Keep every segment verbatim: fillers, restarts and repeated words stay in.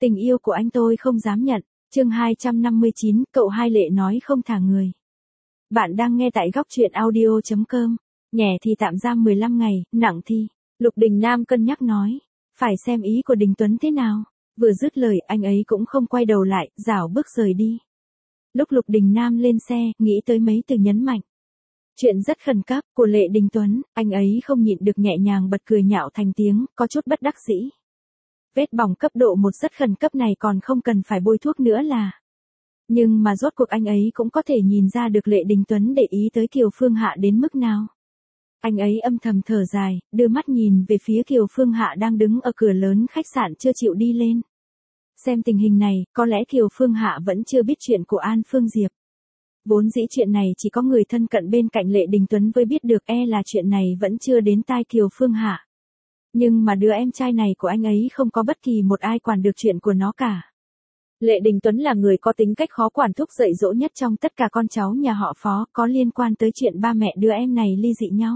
Tình yêu của anh tôi không dám nhận. Chương hai trăm năm mươi chín, cậu Hai Lệ nói không thả người. Bạn đang nghe tại góc truyện audio chấm com. Nhẹ thì tạm giam mười lăm ngày, nặng thì. Lục Đình Nam cân nhắc nói. Phải xem ý của Đình Tuấn thế nào. Vừa dứt lời anh ấy cũng không quay đầu lại, rảo bước rời đi. Lúc Lục Đình Nam lên xe, nghĩ tới mấy từ nhấn mạnh. Chuyện rất khẩn cấp của Lệ Đình Tuấn, anh ấy không nhịn được nhẹ nhàng bật cười nhạo thành tiếng, có chút bất đắc dĩ. Vết bỏng cấp độ một rất khẩn cấp này còn không cần phải bôi thuốc nữa là. Nhưng mà rốt cuộc anh ấy cũng có thể nhìn ra được Lệ Đình Tuấn để ý tới Kiều Phương Hạ đến mức nào. Anh ấy âm thầm thở dài, đưa mắt nhìn về phía Kiều Phương Hạ đang đứng ở cửa lớn khách sạn chưa chịu đi lên. Xem tình hình này, có lẽ Kiều Phương Hạ vẫn chưa biết chuyện của An Phương Diệp. Vốn dĩ chuyện này chỉ có người thân cận bên cạnh Lệ Đình Tuấn mới biết được, e là chuyện này vẫn chưa đến tai Kiều Phương Hạ. Nhưng mà đứa em trai này của anh ấy không có bất kỳ một ai quản được chuyện của nó cả. Lệ Đình Tuấn là người có tính cách khó quản thúc dạy dỗ nhất trong tất cả con cháu nhà họ Phó, có liên quan tới chuyện ba mẹ đứa em này ly dị nhau.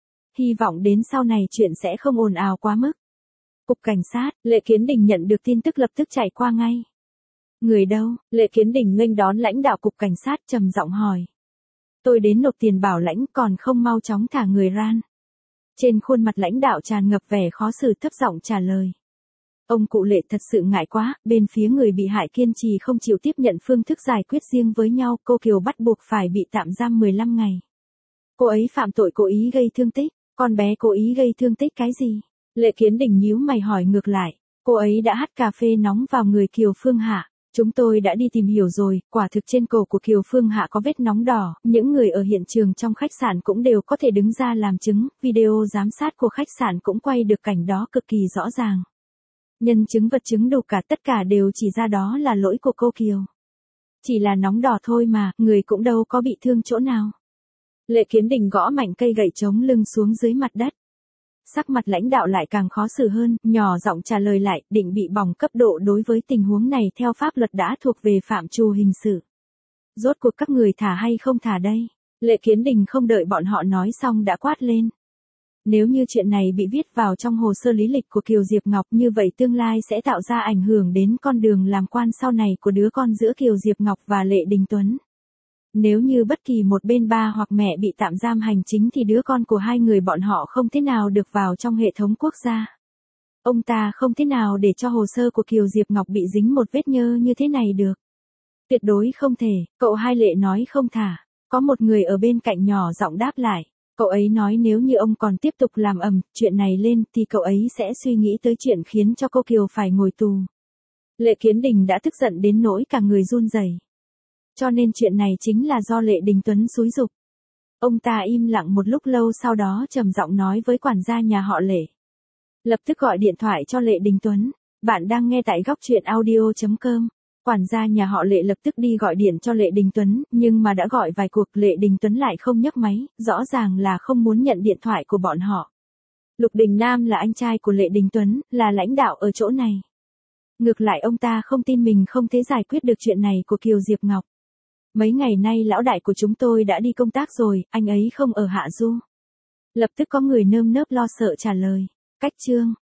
Hy vọng đến sau này chuyện sẽ không ồn ào quá mức. Cục cảnh sát, Lệ Kiến Đình nhận được tin tức lập tức chạy qua ngay. Người đâu? Lệ Kiến Đình nghênh đón lãnh đạo cục cảnh sát trầm giọng hỏi. Tôi đến nộp tiền bảo lãnh còn không mau chóng thả người ran. Trên khuôn mặt lãnh đạo tràn ngập vẻ khó xử, thấp giọng trả lời. Ông cụ Lệ thật sự ngại quá, bên phía người bị hại kiên trì không chịu tiếp nhận phương thức giải quyết riêng với nhau, cô Kiều bắt buộc phải bị tạm giam mười lăm ngày. Cô ấy phạm tội cố ý gây thương tích, con bé cố ý gây thương tích cái gì? Lệ Kiến Đình nhíu mày hỏi ngược lại, cô ấy đã hắt cà phê nóng vào người Kiều Phương Hạ. Chúng tôi đã đi tìm hiểu rồi, quả thực trên cổ của Kiều Phương Hạ có vết nóng đỏ, những người ở hiện trường trong khách sạn cũng đều có thể đứng ra làm chứng, video giám sát của khách sạn cũng quay được cảnh đó cực kỳ rõ ràng. Nhân chứng vật chứng đủ cả, tất cả đều chỉ ra đó là lỗi của cô Kiều. Chỉ là nóng đỏ thôi mà, người cũng đâu có bị thương chỗ nào. Lệ Kiến Đình gõ mạnh cây gậy chống lưng xuống dưới mặt đất. Sắc mặt lãnh đạo lại càng khó xử hơn, nhỏ giọng trả lời lại, định bị bỏng cấp độ đối với tình huống này theo pháp luật đã thuộc về phạm trù hình sự. Rốt cuộc các người thả hay không thả đây? Lệ Kiến Đình không đợi bọn họ nói xong đã quát lên. Nếu như chuyện này bị viết vào trong hồ sơ lý lịch của Kiều Diệp Ngọc, như vậy tương lai sẽ tạo ra ảnh hưởng đến con đường làm quan sau này của đứa con giữa Kiều Diệp Ngọc và Lệ Đình Tuấn. Nếu như bất kỳ một bên ba hoặc mẹ bị tạm giam hành chính thì đứa con của hai người bọn họ không thể nào được vào trong hệ thống quốc gia. Ông ta không thể nào để cho hồ sơ của Kiều Diệp Ngọc bị dính một vết nhơ như thế này được. Tuyệt đối không thể, cậu Hai Lệ nói không thả. Có một người ở bên cạnh nhỏ giọng đáp lại. Cậu ấy nói nếu như ông còn tiếp tục làm ầm chuyện này lên thì cậu ấy sẽ suy nghĩ tới chuyện khiến cho cô Kiều phải ngồi tù. Lệ Kiến Đình đã tức giận đến nỗi cả người run rẩy. Cho nên chuyện này chính là do Lệ Đình Tuấn xúi giục. Ông ta im lặng một lúc lâu, sau đó trầm giọng nói với quản gia nhà họ Lệ. Lập tức gọi điện thoại cho Lệ Đình Tuấn. Bạn đang nghe tại góc truyện audio chấm com. Quản gia nhà họ Lệ lập tức đi gọi điện cho Lệ Đình Tuấn, nhưng mà đã gọi vài cuộc Lệ Đình Tuấn lại không nhấc máy, rõ ràng là không muốn nhận điện thoại của bọn họ. Lục Đình Nam là anh trai của Lệ Đình Tuấn, là lãnh đạo ở chỗ này. Ngược lại ông ta không tin mình không thể giải quyết được chuyện này của Kiều Diệp Ngọc. Mấy ngày nay lão đại của chúng tôi đã đi công tác rồi, anh ấy không ở Hạ Du. Lập tức có người nơm nớp lo sợ trả lời. Cách chương,